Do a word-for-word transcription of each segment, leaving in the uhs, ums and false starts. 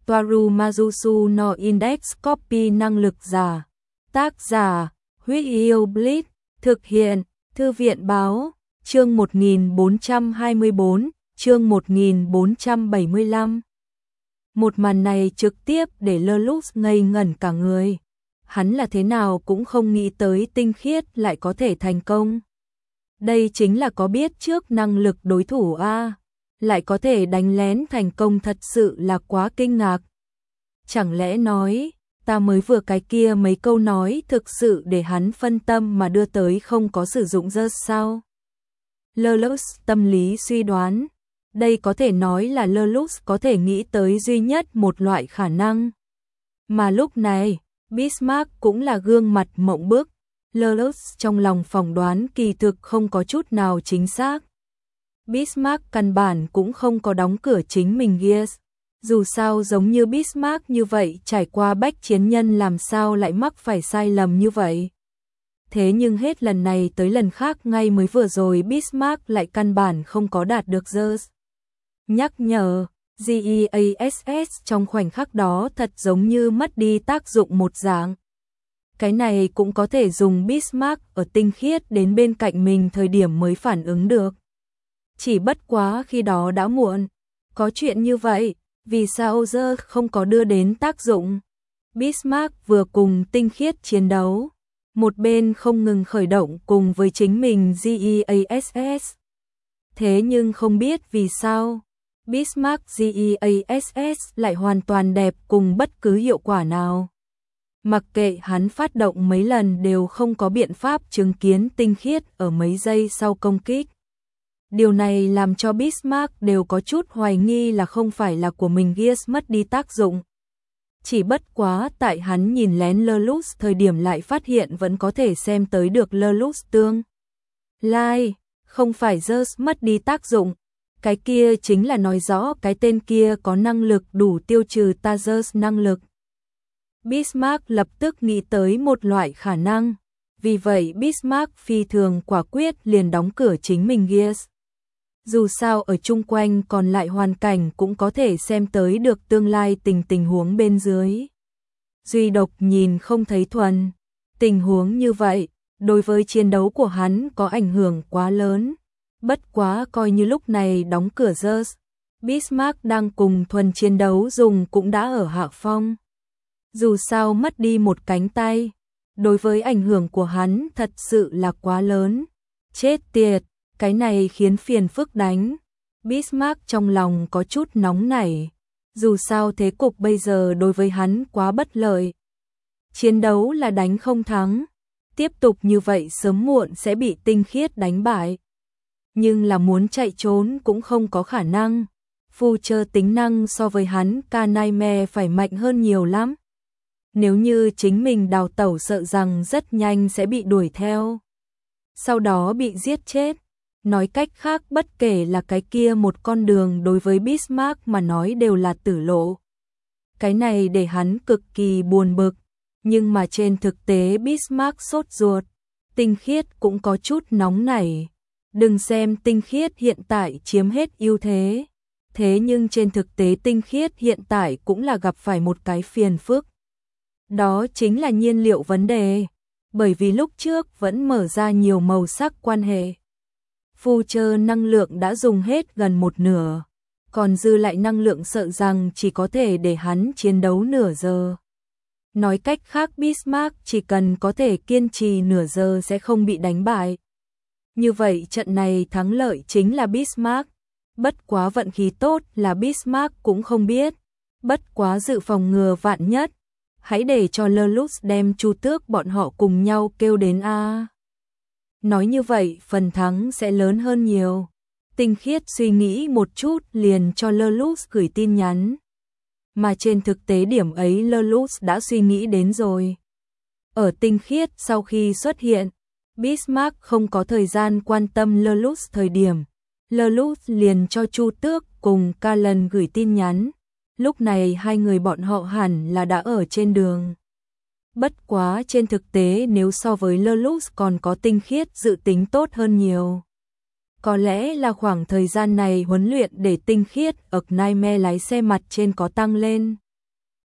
Toaru Majusu no Index Copy năng lực giả. Tác giả, Huyết Yêu Blitz, thực hiện, Thư viện Báo, chương một nghìn bốn trăm hai mươi bốn, chương một nghìn bốn trăm bảy mươi lăm. Một màn này trực tiếp để Lelouch ngây ngẩn cả người. Hắn là thế nào cũng không nghĩ tới tinh khiết lại có thể thành công. Đây chính là có biết trước năng lực đối thủ a, lại có thể đánh lén thành công, thật sự là quá kinh ngạc. Chẳng lẽ nói, ta mới vừa cái kia mấy câu nói thực sự để hắn phân tâm mà đưa tới không có sử dụng Zeus sao? Lelouch tâm lý suy đoán, đây có thể nói là Lelouch có thể nghĩ tới duy nhất một loại khả năng. Mà lúc này, Bismarck cũng là gương mặt mộng bức. Lelouch trong lòng phỏng đoán kỳ thực không có chút nào chính xác. Bismarck căn bản cũng không có đóng cửa chính mình Gears. Dù sao giống như Bismarck như vậy trải qua bách chiến nhân làm sao lại mắc phải sai lầm như vậy. Thế nhưng hết lần này tới lần khác ngay mới vừa rồi Bismarck lại căn bản không có đạt được Zeus. Nhắc nhở, Geass trong khoảnh khắc đó thật giống như mất đi tác dụng một dạng. Cái này cũng có thể dùng Bismarck ở tinh khiết đến bên cạnh mình thời điểm mới phản ứng được. Chỉ bất quá khi đó đã muộn. Có chuyện như vậy, vì sao Zeus không có đưa đến tác dụng? Bismarck vừa cùng tinh khiết chiến đấu, một bên không ngừng khởi động cùng với chính mình Geass. Thế nhưng không biết vì sao, Bismarck Geass lại hoàn toàn đẹp cùng bất cứ hiệu quả nào. Mặc kệ hắn phát động mấy lần đều không có biện pháp chứng kiến tinh khiết ở mấy giây sau công kích. Điều này làm cho Bismarck đều có chút hoài nghi là không phải là của mình Gears mất đi tác dụng. Chỉ bất quá tại hắn nhìn lén Lelouch thời điểm lại phát hiện vẫn có thể xem tới được Lelouch tương lai, không phải Zeus mất đi tác dụng. Cái kia chính là nói rõ cái tên kia có năng lực đủ tiêu trừ ta Zeus năng lực. Bismarck lập tức nghĩ tới một loại khả năng. Vì vậy Bismarck phi thường quả quyết liền đóng cửa chính mình Gears. Dù sao ở chung quanh còn lại hoàn cảnh cũng có thể xem tới được tương lai tình tình huống bên dưới. Duy độc nhìn không thấy thuần. Tình huống như vậy, đối với chiến đấu của hắn có ảnh hưởng quá lớn. Bất quá coi như lúc này đóng cửa Zeus, Bismarck đang cùng thuần chiến đấu dùng cũng đã ở hạ phong. Dù sao mất đi một cánh tay, đối với ảnh hưởng của hắn thật sự là quá lớn. Chết tiệt, cái này khiến phiền phức đánh. Bismarck trong lòng có chút nóng nảy. Dù sao thế cục bây giờ đối với hắn quá bất lợi. Chiến đấu là đánh không thắng. Tiếp tục như vậy sớm muộn sẽ bị tinh khiết đánh bại. Nhưng là muốn chạy trốn cũng không có khả năng. Phu chơ tính năng so với hắn Kaname phải mạnh hơn nhiều lắm. Nếu như chính mình đào tẩu sợ rằng rất nhanh sẽ bị đuổi theo. Sau đó bị giết chết. Nói cách khác bất kể là cái kia một con đường đối với Bismarck mà nói đều là tử lộ. Cái này để hắn cực kỳ buồn bực. Nhưng mà trên thực tế Bismarck sốt ruột. Tinh khiết cũng có chút nóng nảy. Đừng xem tinh khiết hiện tại chiếm hết ưu thế. Thế nhưng trên thực tế tinh khiết hiện tại cũng là gặp phải một cái phiền phức. Đó chính là nhiên liệu vấn đề. Bởi vì lúc trước vẫn mở ra nhiều màu sắc quan hệ. Phu chơ năng lượng đã dùng hết gần một nửa. Còn dư lại năng lượng sợ rằng chỉ có thể để hắn chiến đấu nửa giờ. Nói cách khác Bismarck chỉ cần có thể kiên trì nửa giờ sẽ không bị đánh bại. Như vậy trận này thắng lợi chính là Bismarck. Bất quá vận khí tốt là Bismarck cũng không biết. Bất quá dự phòng ngừa vạn nhất. Hãy để cho Lelouch đem Chu Tước bọn họ cùng nhau kêu đến a. Nói như vậy phần thắng sẽ lớn hơn nhiều. Tinh khiết suy nghĩ một chút liền cho Lelouch gửi tin nhắn. Mà trên thực tế điểm ấy Lelouch đã suy nghĩ đến rồi. Ở tinh khiết sau khi xuất hiện, Bismarck không có thời gian quan tâm Lelouch thời điểm. Lelouch liền cho Chu Tước cùng Callan gửi tin nhắn. Lúc này hai người bọn họ hẳn là đã ở trên đường. Bất quá trên thực tế nếu so với Lelouch còn có tinh khiết dự tính tốt hơn nhiều. Có lẽ là khoảng thời gian này huấn luyện để tinh khiết ở Knaime lái xe mặt trên có tăng lên.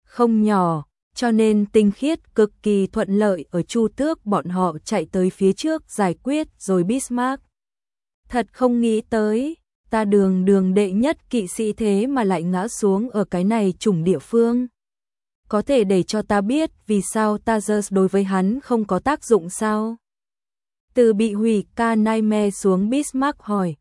không nhỏ, cho nên Tinh Khiết cực kỳ thuận lợi ở Chu Tước bọn họ chạy tới phía trước giải quyết rồi Bismarck. Thật không nghĩ tới, ta đường đường đệ nhất kỵ sĩ thế mà lại ngã xuống ở cái này chủng địa phương. Có thể để cho ta biết vì sao Tazers đối với hắn không có tác dụng sao? Từ bị hủy ca Nightmare xuống Bismarck hỏi.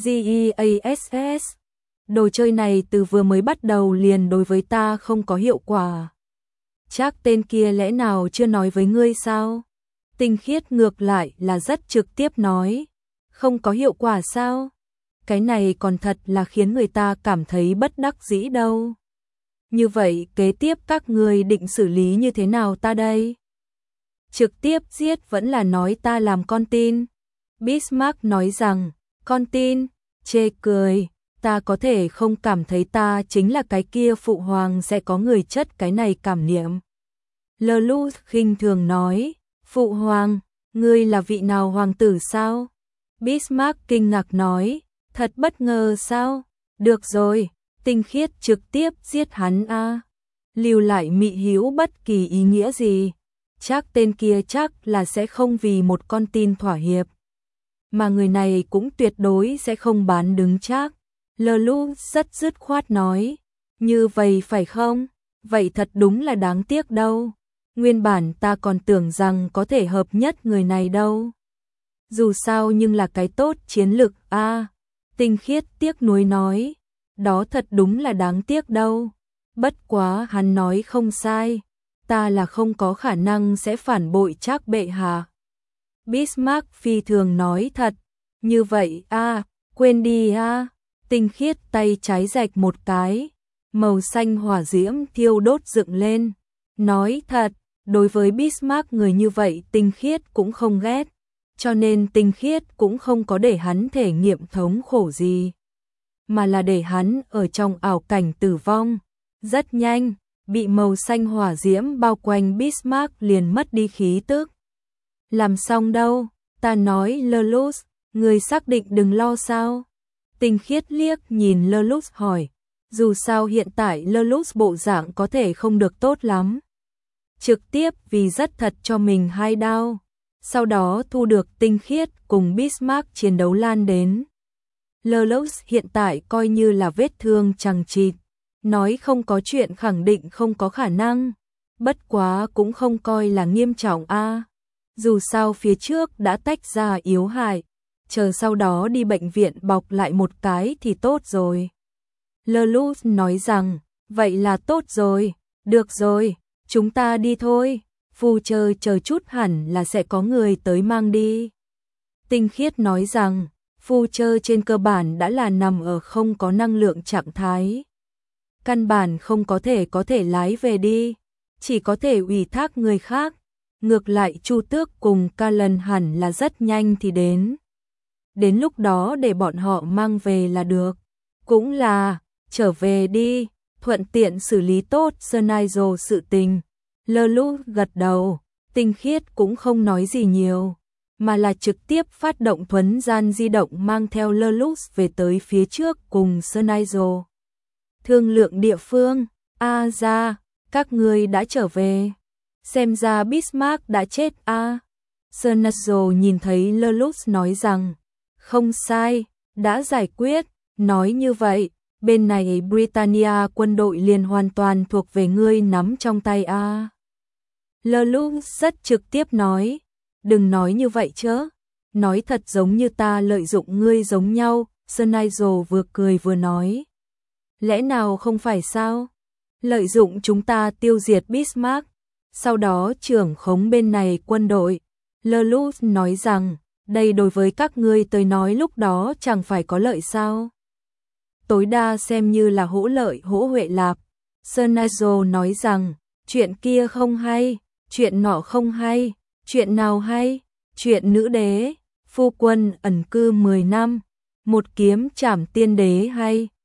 gias, đồ chơi này từ vừa mới bắt đầu liền đối với ta không có hiệu quả. Chắc tên kia lẽ nào chưa nói với ngươi sao? Tinh Khiết ngược lại là rất trực tiếp nói. Không có hiệu quả sao? Cái này còn thật là khiến người ta cảm thấy bất đắc dĩ đâu. Như vậy kế tiếp các ngươi định xử lý như thế nào ta đây? Trực tiếp giết vẫn là nói ta làm con tin. Bismarck nói rằng, con tin, chê cười, ta có thể không cảm thấy ta chính là cái kia phụ hoàng sẽ có người chất cái này cảm niệm. Lelouch khinh thường nói, phụ hoàng, ngươi là vị nào hoàng tử sao? Bismarck kinh ngạc nói, thật bất ngờ sao? Được rồi, Tinh Khiết trực tiếp giết hắn a. Lưu lại mị hữu bất kỳ ý nghĩa gì. Chắc tên kia chắc là sẽ không vì một con tin thỏa hiệp. Mà người này cũng tuyệt đối sẽ không bán đứng chắc. Lelouch rất dứt khoát nói, như vậy phải không? Vậy thật đúng là đáng tiếc đâu. Nguyên bản ta còn tưởng rằng có thể hợp nhất người này đâu. Dù sao nhưng là cái tốt chiến lực a. À, Tinh Khiết tiếc nuối nói, đó thật đúng là đáng tiếc đâu. Bất quá hắn nói không sai, ta là không có khả năng sẽ phản bội Trác bệ hạ. Bismarck phi thường nói thật, như vậy a, à, quên đi a. À. Tinh Khiết tay trái rạch một cái, màu xanh hỏa diễm thiêu đốt dựng lên, nói thật, đối với Bismarck người như vậy Tinh Khiết cũng không ghét, cho nên Tinh Khiết cũng không có để hắn thể nghiệm thống khổ gì, mà là để hắn ở trong ảo cảnh tử vong. Rất nhanh, bị màu xanh hỏa diễm bao quanh Bismarck liền mất đi khí tức. Làm xong đâu, ta nói Lelouch, người xác định đừng lo sao? Tinh Khiết liếc nhìn Lelouch hỏi, dù sao hiện tại Lelouch bộ dạng có thể không được tốt lắm. Trực tiếp vì rất thật cho mình hai đao, sau đó thu được Tinh Khiết cùng Bismarck chiến đấu lan đến. Lelouch hiện tại coi như là vết thương chằng chịt, nói không có chuyện khẳng định không có khả năng, bất quá cũng không coi là nghiêm trọng a. À. Dù sao phía trước đã tách ra yếu hại, chờ sau đó đi bệnh viện bọc lại một cái thì tốt rồi. Lelouch nói rằng, vậy là tốt rồi, được rồi, chúng ta đi thôi, phu chờ chờ chút hẳn là sẽ có người tới mang đi. Tinh Khiết nói rằng, phu chờ trên cơ bản đã là nằm ở không có năng lượng trạng thái. Căn bản không có thể có thể lái về đi, chỉ có thể ủy thác người khác. Ngược lại Chu Tước cùng Callan hẳn là rất nhanh thì đến. Đến lúc đó để bọn họ mang về là được. Cũng là, trở về đi, thuận tiện xử lý tốt Sernigel sự tình. Lelouch gật đầu, Tinh Khiết cũng không nói gì nhiều, mà là trực tiếp phát động thuấn gian di động mang theo Lelouch về tới phía trước cùng Sernigel. Thương lượng địa phương, a ra, các ngươi đã trở về. Xem ra Bismarck đã chết a. À. Sernigel nhìn thấy Lelouch nói rằng, không sai, đã giải quyết, nói như vậy, bên này Britannia quân đội liền hoàn toàn thuộc về ngươi nắm trong tay a. À. Lelouch rất trực tiếp nói, đừng nói như vậy chứ, nói thật giống như ta lợi dụng ngươi giống nhau. Sernigel vừa cười vừa nói, lẽ nào không phải sao? Lợi dụng chúng ta tiêu diệt Bismarck, sau đó trưởng khống bên này quân đội. Lelouch nói rằng, đây đối với các ngươi tới nói lúc đó chẳng phải có lợi sao? Tối đa xem như là hỗ lợi hỗ huệ lạp. Sernigel nói rằng, chuyện kia không hay, chuyện nọ không hay, chuyện nào hay? Chuyện nữ đế, phu quân ẩn cư mười năm, một kiếm trảm tiên đế hay?